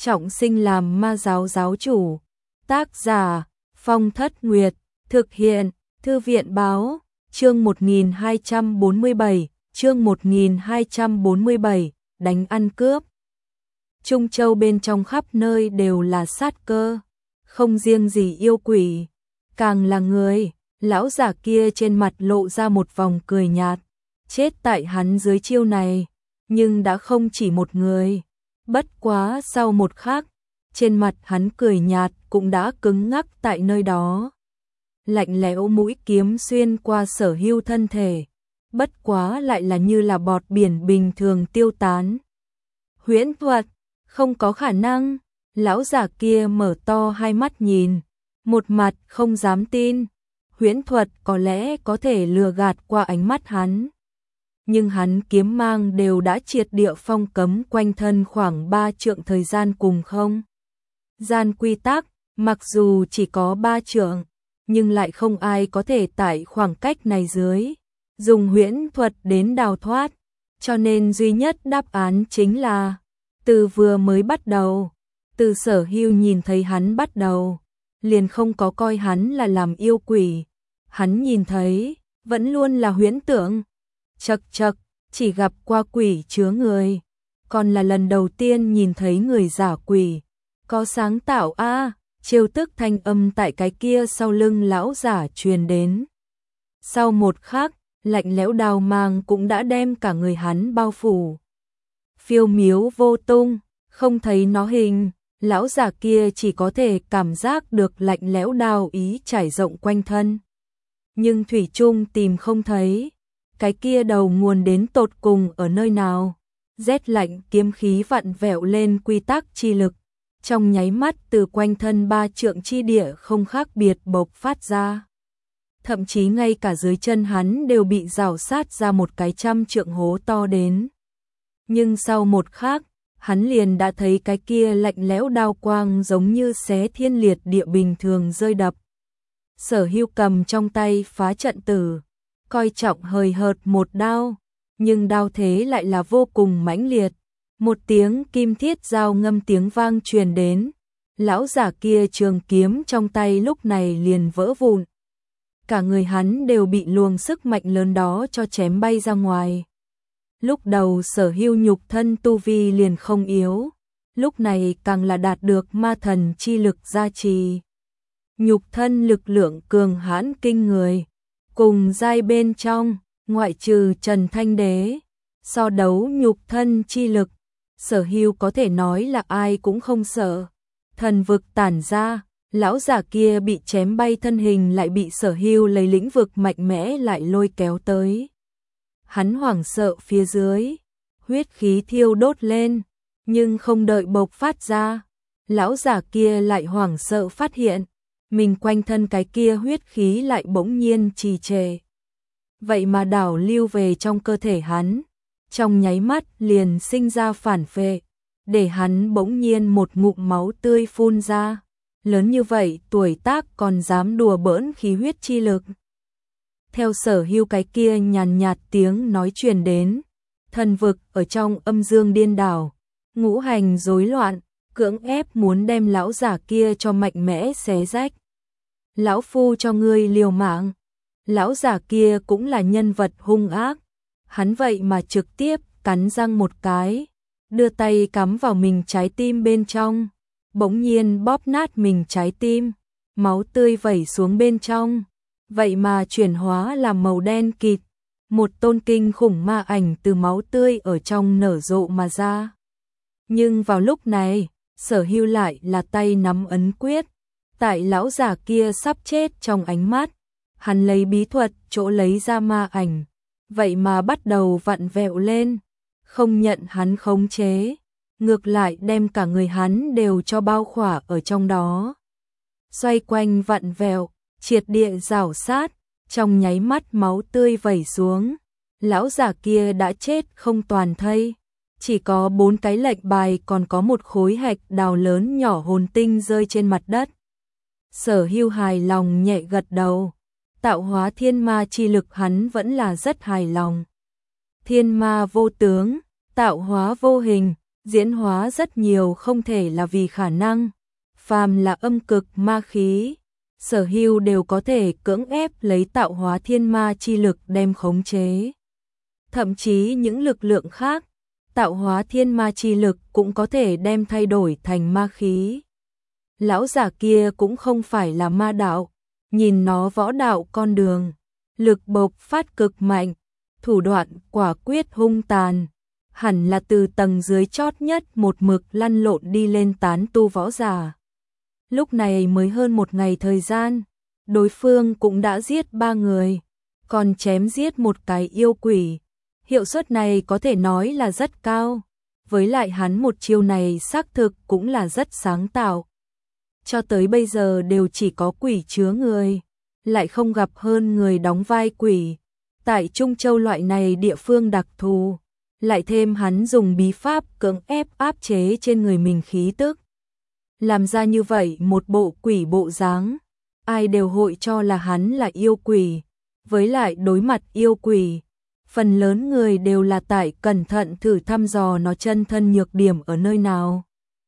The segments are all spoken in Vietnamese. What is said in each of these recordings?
trọng sinh làm ma giáo giáo chủ. Tác giả Phong Thất Nguyệt, thực hiện Thư viện Báo. Chương 1247, chương 1247, đánh ăn cướp. Trung Châu bên trong khắp nơi đều là sát cơ, không riêng gì yêu quỷ, càng là người. Lão giả kia trên mặt lộ ra một vòng cười nhạt, chết tại hắn dưới chiêu này, nhưng đã không chỉ một người. Bất quá sau một khắc, trên mặt hắn cười nhạt cũng đã cứng ngắc tại nơi đó. Lạnh lẽo mũi kiếm xuyên qua Sở Hưu thân thể, bất quá lại là như là bọt biển bình thường tiêu tán. Huyễn thuật, không có khả năng. Lão giả kia mở to hai mắt nhìn, một mặt không dám tin. Huyễn thuật có lẽ có thể lừa gạt qua ánh mắt hắn, nhưng hắn kiếm mang đều đã triệt địa phong cấm quanh thân khoảng 3 trượng thời gian cùng không gian quy tắc, mặc dù chỉ có 3 trượng, nhưng lại không ai có thể tại khoảng cách này dưới dùng huyễn thuật đến đào thoát, cho nên duy nhất đáp án chính là từ vừa mới bắt đầu, từ Sở Hưu nhìn thấy hắn bắt đầu, liền không có coi hắn là làm yêu quỷ, hắn nhìn thấy vẫn luôn là huyễn tượng. Chậc chậc, chỉ gặp qua quỷ chứa người, còn là lần đầu tiên nhìn thấy người giả quỷ, có sáng tạo a. Trêu tức thanh âm tại cái kia sau lưng lão giả truyền đến. Sau một khắc, lạnh lẽo đao mang cũng đã đem cả người hắn bao phủ. Phiêu miếu vô tung, không thấy nó hình, lão giả kia chỉ có thể cảm giác được lạnh lẽo đao ý trải rộng quanh thân. Nhưng thủy chung tìm không thấy, cái kia đầu nguồn đến tột cùng ở nơi nào. Rét lạnh kiếm khí vặn vẹo lên quy tắc chi lực, trong nháy mắt từ quanh thân 3 trượng chi địa không khác biệt bộc phát ra. Thậm chí ngay cả dưới chân hắn đều bị rào sát ra một cái 100 trượng hố to đến. Nhưng sau một khắc, hắn liền đã thấy cái kia lạnh lẽo đao quang giống như xé thiên liệt địa bình thường rơi đập. Sở Hưu cầm trong tay phá trận tử, coi trọng hời hợt một đao, nhưng đao thế lại là vô cùng mãnh liệt. Một tiếng kim thiết dao ngâm tiếng vang truyền đến, lão giả kia trường kiếm trong tay lúc này liền vỡ vụn. Cả người hắn đều bị luồng sức mạnh lớn đó cho chém bay ra ngoài. Lúc đầu Sở Hưu nhục thân tu vi liền không yếu, lúc này càng là đạt được ma thần chi lực gia trì. Nhục thân lực lượng cường hãn kinh người, cùng giai bên trong, ngoại trừ Trần Thanh Đế, so đấu nhục thân chi lực, Sở Hưu có thể nói là ai cũng không sợ. Thần vực tản ra, lão giả kia bị chém bay thân hình lại bị Sở Hưu lấy lĩnh vực mạnh mẽ lại lôi kéo tới. Hắn hoảng sợ phía dưới, huyết khí thiêu đốt lên, nhưng không đợi bộc phát ra, lão giả kia lại hoảng sợ phát hiện, mình quanh thân cái kia huyết khí lại bỗng nhiên trì trệ. Vậy mà đảo lưu về trong cơ thể hắn, trong nháy mắt liền sinh ra phản phệ, để hắn bỗng nhiên một ngụm máu tươi phun ra. Lớn như vậy tuổi tác còn dám đùa bỡn khí huyết chi lực. Theo Sở Hưu cái kia nhàn nhạt tiếng nói truyền đến, thần vực ở trong âm dương điên đảo, ngũ hành rối loạn, cưỡng ép muốn đem lão giả kia cho mạnh mẽ xé rách. Lão phu cho ngươi liều mạng. Lão giả kia cũng là nhân vật hung ác, hắn vậy mà trực tiếp cắn răng một cái, đưa tay cắm vào mình trái tim bên trong, bỗng nhiên bóp nát mình trái tim, máu tươi vẩy xuống bên trong, vậy mà chuyển hóa làm màu đen kịt, một tôn kinh khủng ma ảnh từ máu tươi ở trong nở rộ mà ra. Nhưng vào lúc này, Sở Hưu lại là tay nắm ấn quyết, tại lão giả kia sắp chết trong ánh mắt, hắn lấy bí thuật chỗ lấy ra ma ảnh, vậy mà bắt đầu vặn vẹo lên, không nhận hắn khống chế, ngược lại đem cả người hắn đều cho bao khỏa ở trong đó. Xoay quanh vặn vẹo, triệt địa rảo sát, trong nháy mắt máu tươi vẩy xuống, lão giả kia đã chết không toàn thây, chỉ có 4 cái lệnh bài còn có một khối hạch đào lớn nhỏ hồn tinh rơi trên mặt đất. Sở Hưu hài lòng nhẹ gật đầu, tạo hóa thiên ma chi lực hắn vẫn là rất hài lòng. Thiên ma vô tướng, tạo hóa vô hình, diễn hóa rất nhiều không thể là vì khả năng, phàm là âm cực ma khí, Sở Hưu đều có thể cưỡng ép lấy tạo hóa thiên ma chi lực đem khống chế. Thậm chí những lực lượng khác, tạo hóa thiên ma chi lực cũng có thể đem thay đổi thành ma khí. Lão giả kia cũng không phải là ma đạo, nhìn nó võ đạo con đường, lực bộc phát cực mạnh, thủ đoạn quả quyết hung tàn, hẳn là từ tầng dưới chót nhất một mực lăn lộn đi lên tán tu võ giả. Lúc này mới hơn một ngày thời gian, đối phương cũng đã giết 3 người, còn chém giết một cái yêu quỷ. Hiệu suất này có thể nói là rất cao, với lại hắn một chiêu này xác thực cũng là rất sáng tạo. Cho tới bây giờ đều chỉ có quỷ chứa người, lại không gặp hơn người đóng vai quỷ. Tại Trung Châu loại này địa phương đặc thù, lại thêm hắn dùng bí pháp cưỡng ép áp chế trên người mình khí tức. Làm ra như vậy một bộ quỷ bộ dáng, ai đều hội cho là hắn là yêu quỷ, với lại đối mặt yêu quỷ. Phần lớn người đều là tại cẩn thận thử thăm dò nó chân thân nhược điểm ở nơi nào.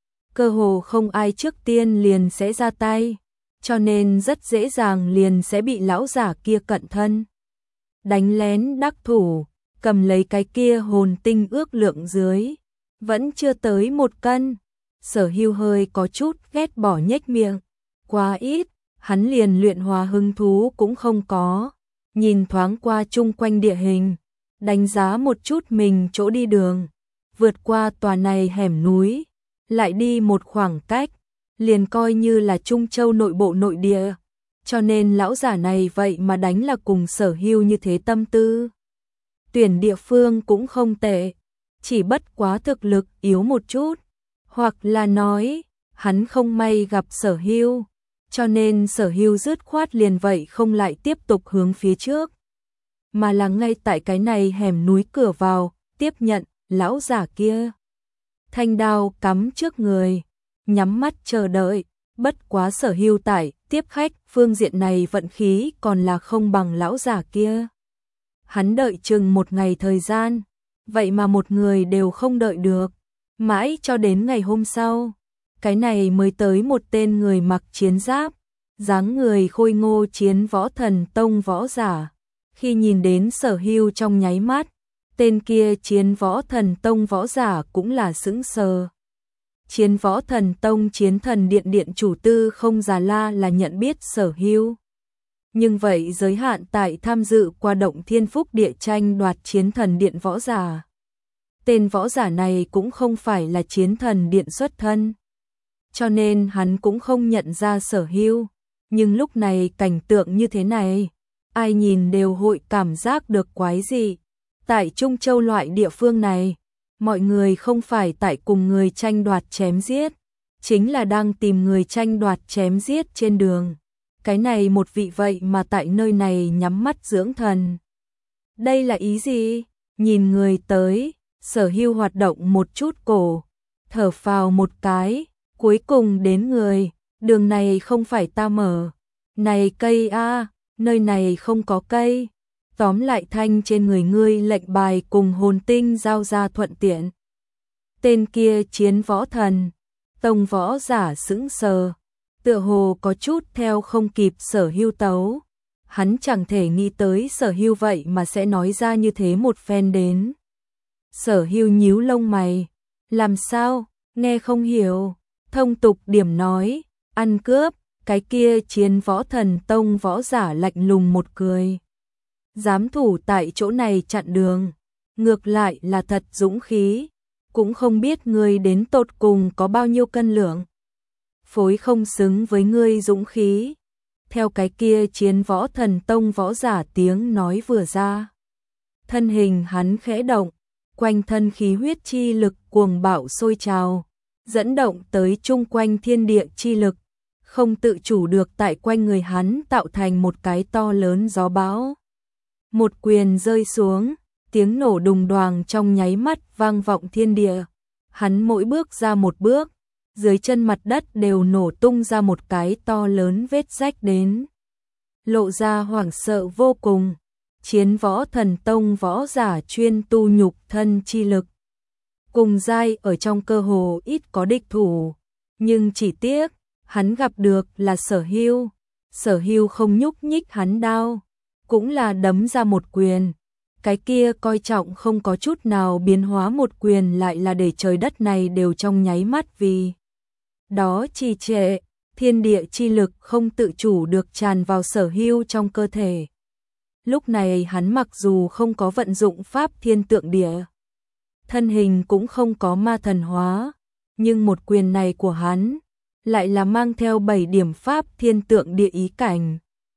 Cơ hồ không ai trước tiên liền sẽ ra tay, cho nên rất dễ dàng liền sẽ bị lão giả kia cận thân. Đánh lén đắc thủ, cầm lấy cái kia hồn tinh ước lượng dưới. Vẫn chưa tới 1 cân. Sở Hưu hơi có chút ghét bỏ nhếch miệng. Quá ít, hắn liền luyện hóa hứng thú cũng không có. Nhìn thoáng qua chung quanh địa hình, đánh giá một chút mình chỗ đi đường, vượt qua tòa này hẻm núi, lại đi một khoảng cách, liền coi như là Trung Châu nội bộ nội địa, cho nên lão giả này vậy mà đánh là cùng Sở Hưu như thế tâm tư. Tuyển địa phương cũng không tệ, chỉ bất quá thực lực yếu một chút, hoặc là nói, hắn không may gặp Sở Hưu, cho nên Sở Hưu dứt khoát liền vậy không lại tiếp tục hướng phía trước, mà là ngay tại cái này hẻm núi cửa vào, tiếp nhận lão giả kia. Thanh đao cắm trước người, nhắm mắt chờ đợi, bất quá Sở Hưu tại tiếp khách phương diện này vận khí còn là không bằng lão giả kia. Hắn đợi chừng 1 ngày thời gian, vậy mà một người đều không đợi được, mãi cho đến ngày hôm sau, cái này mới tới một tên người mặc chiến giáp, dáng người khôi ngô chiến võ thần tông võ giả. Khi nhìn đến Sở Hưu trong nháy mắt, tên kia chiến võ thần tông võ giả cũng là sững sờ. Chiến võ thần tông chiến thần điện điện chủ Tư Không Già La là nhận biết Sở Hưu. Nhưng vậy giới hạn tại tham dự qua động thiên phúc địa tranh đoạt chiến thần điện võ giả. Tên võ giả này cũng không phải là chiến thần điện xuất thân, cho nên hắn cũng không nhận ra Sở Hưu. Nhưng lúc này cảnh tượng như thế này, ai nhìn đều hội cảm giác được quái dị. Tại Trung Châu loại địa phương này, mọi người không phải tại cùng người tranh đoạt chém giết, chính là đang tìm người tranh đoạt chém giết trên đường. Cái này một vị vậy mà tại nơi này nhắm mắt dưỡng thần. Đây là ý gì? Nhìn người tới, Sở Hưu hoạt động một chút cổ, thở phào một cái, cuối cùng đến người, đường này không phải ta mở. Này cây a, nơi này không có cây. Tóm lại thanh trên người ngươi lệnh bài cùng hồn tinh giao ra thuận tiện. Tên kia chiến võ thần, tông võ giả sững sờ, tựa hồ có chút theo không kịp Sở Hưu tấu. Hắn chẳng thể nghĩ tới Sở Hưu vậy mà sẽ nói ra như thế một phen đến. Sở Hưu nhíu lông mày, làm sao, nghe không hiểu, thông tục điểm nói, ăn cướp. Cái kia chiến võ thần tông võ giả lạnh lùng một cười. Dám thủ tại chỗ này chặn đường, ngược lại là thật dũng khí, cũng không biết ngươi đến tột cùng có bao nhiêu cân lượng. Phối không xứng với ngươi dũng khí. Theo cái kia chiến võ thần tông võ giả tiếng nói vừa ra, thân hình hắn khẽ động, quanh thân khí huyết chi lực cuồng bạo sôi trào, dẫn động tới chung quanh thiên địa chi lực, không tự chủ được tại quanh người hắn tạo thành một cái to lớn gió bão. Một quyền rơi xuống, tiếng nổ đùng đoàng trong nháy mắt vang vọng thiên địa. Hắn mỗi bước ra một bước, dưới chân mặt đất đều nổ tung ra một cái to lớn vết rách đến. Lộ ra hoảng sợ vô cùng. Chiến võ thần tông võ giả chuyên tu nhục thân chi lực. cùng giai ở trong cơ hồ ít có địch thủ, nhưng chỉ tiếc, hắn gặp được là Sở Hưu. Sở Hưu không nhúc nhích hắn đao, cũng là đấm ra một quyền. Cái kia coi trọng không có chút nào biến hóa một quyền lại là để trời đất này đều trong nháy mắt vì đó trì trệ, thiên địa chi lực không tự chủ được tràn vào Sở Hưu trong cơ thể. Lúc này hắn mặc dù không có vận dụng pháp thiên tượng địa, thân hình cũng không có ma thần hóa, nhưng một quyền này của hắn lại là mang theo 7 điểm pháp thiên tượng địa ý cảnh.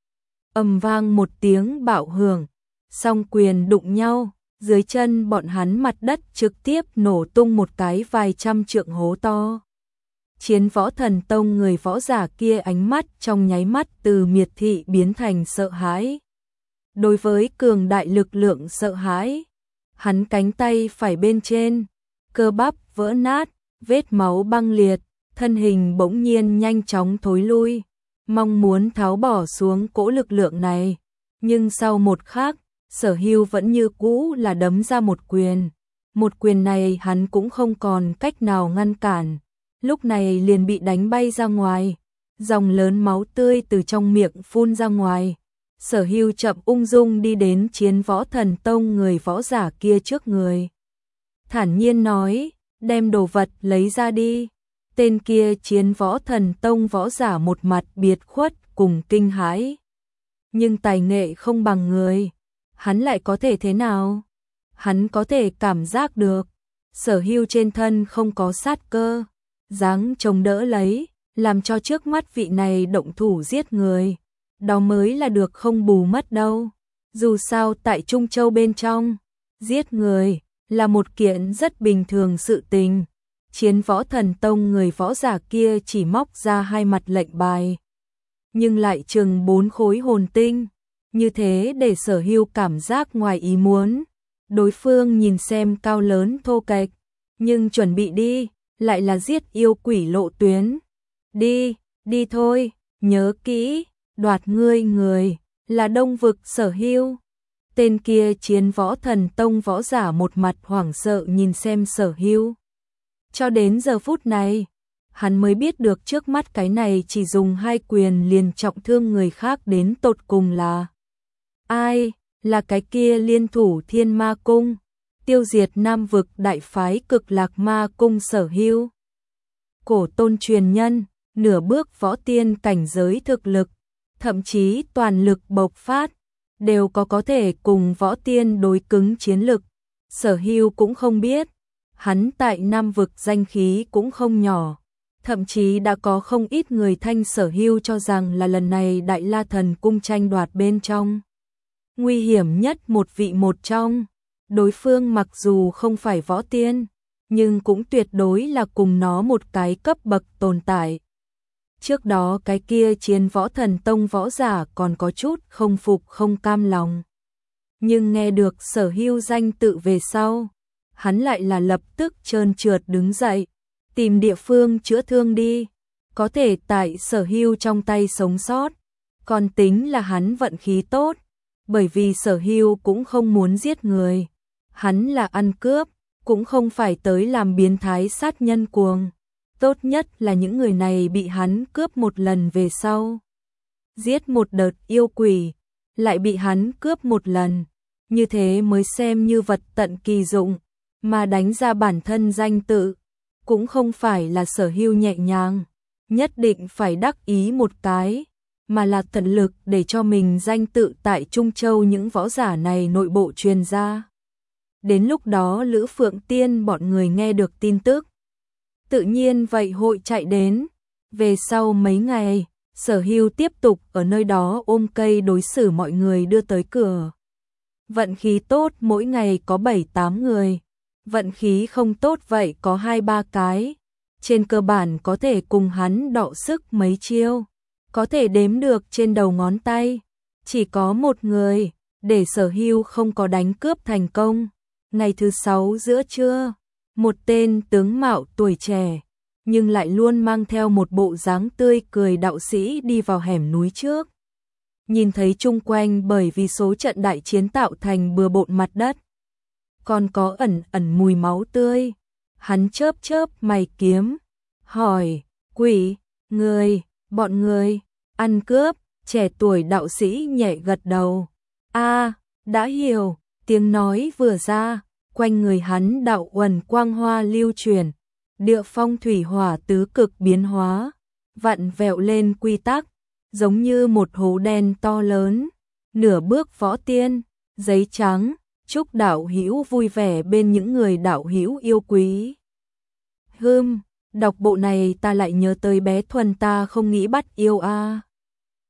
Ầm vang một tiếng bạo hưởng, song quyền đụng nhau, dưới chân bọn hắn mặt đất trực tiếp nổ tung một cái vài trăm trượng hố to. Chiến Võ Thần Tông người võ giả kia ánh mắt trong nháy mắt từ miệt thị biến thành sợ hãi. Đối với cường đại lực lượng sợ hãi, hắn cánh tay phải bên trên, cơ bắp vỡ nát, vết máu băng liệt, thân hình bỗng nhiên nhanh chóng thối lui, mong muốn tháo bỏ xuống cỗ lực lượng này. Nhưng sau một khắc, Sở Hưu vẫn như cũ là đấm ra một quyền. Một quyền này hắn cũng không còn cách nào ngăn cản, lúc này liền bị đánh bay ra ngoài, dòng lớn máu tươi từ trong miệng phun ra ngoài. Sở Hưu chậm ung dung đi đến Chiến Võ Thần Tông người võ giả kia trước người. Thản nhiên nói, đem đồ vật lấy ra đi. Tên kia Chiến Võ Thần Tông võ giả một mặt biệt khuất cùng kinh hãi. Nhưng tài nghệ không bằng người, hắn lại có thể thế nào? Hắn có thể cảm giác được, Sở Hưu trên thân không có sát cơ, dáng chống đỡ lấy, làm cho trước mắt vị này động thủ giết người. Đó mới là được không bù mất đâu. Dù sao tại Trung Châu bên trong, giết người là một kiện rất bình thường sự tình. Chiến Võ Thần Tông người võ giả kia chỉ móc ra 2 mặt lệnh bài, nhưng lại chừng 4 khối hồn tinh, như thế để Sở Hưu cảm giác ngoài ý muốn. Đối phương nhìn xem cao lớn thô kệch, nhưng chuẩn bị đi, lại là giết yêu quỷ lộ tuyến. Đi, đi thôi, nhớ kỹ, đoạt ngươi người, là Đông Vực Sở Hưu. Tên kia Chiến Võ Thần Tông võ giả một mặt hoảng sợ nhìn xem Sở Hưu. Cho đến giờ phút này, hắn mới biết được trước mắt cái này chỉ dùng 2 quyền liền trọng thương người khác đến tột cùng là ai, là cái kia liên thủ Thiên Ma Cung, tiêu diệt Nam Vực đại phái Cực Lạc Ma Cung Sở Hưu. Cổ tôn truyền nhân, nửa bước võ tiên cảnh giới thực lực, thậm chí toàn lực bộc phát, đều có thể cùng võ tiên đối cứng chiến lực. Sở Hưu cũng không biết, hắn tại Nam Vực danh khí cũng không nhỏ, thậm chí đã có không ít người thanh Sở Hưu cho rằng là lần này Đại La Thần Cung tranh đoạt bên trong nguy hiểm nhất một vị một trong. Đối phương mặc dù không phải võ tiên, nhưng cũng tuyệt đối là cùng nó một cái cấp bậc tồn tại. Trước đó cái kia Chiến Võ Thần Tông võ giả còn có chút không phục không cam lòng. Nhưng nghe được Sở Hưu danh tự về sau, hắn lại là lập tức trơn trượt đứng dậy, tìm địa phương chữa thương đi. Có thể tại Sở Hưu trong tay sống sót, còn tính là hắn vận khí tốt, bởi vì Sở Hưu cũng không muốn giết người. Hắn là ăn cướp, cũng không phải tới làm biến thái sát nhân cuồng. Tốt nhất là những người này bị hắn cướp một lần về sau, giết một đợt yêu quỷ, lại bị hắn cướp một lần, như thế mới xem như vật tận kỳ dụng, mà đánh ra bản thân danh tự, cũng không phải là Sở Hưu nhẹ nhàng, nhất định phải đắc ý một cái, mà là tận lực để cho mình danh tự tại Trung Châu những võ giả này nội bộ truyền ra. Đến lúc đó Lữ Phượng Tiên bọn người nghe được tin tức, tự nhiên vậy hội chạy đến. Về sau mấy ngày, Sở Hưu tiếp tục ở nơi đó ôm cây đối xử mọi người đưa tới cửa. Vận khí tốt mỗi ngày có 7-8 người, vận khí không tốt vậy có 2-3 cái. Trên cơ bản có thể cùng hắn đọ sức mấy chiêu, có thể đếm được trên đầu ngón tay. Chỉ có một người, để Sở Hưu không có đánh cướp thành công. Ngày thứ 6 giữa trưa, một tên tướng mạo tuổi trẻ, nhưng lại luôn mang theo một bộ dáng tươi cười đạo sĩ đi vào hẻm núi trước. Nhìn thấy chung quanh bởi vì số trận đại chiến tạo thành bừa bộn mặt đất, còn có ẩn ẩn mùi máu tươi, Hắn chớp chớp mày kiếm, hỏi, quỷ, bọn người, ăn cướp, trẻ tuổi đạo sĩ nhẹ gật đầu. A, đã hiểu, tiếng nói vừa ra, quanh người hắn đạo uẩn quang hoa lưu chuyển, địa phong thủy hỏa tứ cực biến hóa, vặn vẹo lên quy tắc, giống như một hố đen to lớn, nửa bước võ tiên, giấy trắng, chúc đạo hữu vui vẻ bên những người đạo hữu yêu quý. Đọc bộ này ta lại nhớ tới bé Thuần ta không nghĩ bắt yêu a.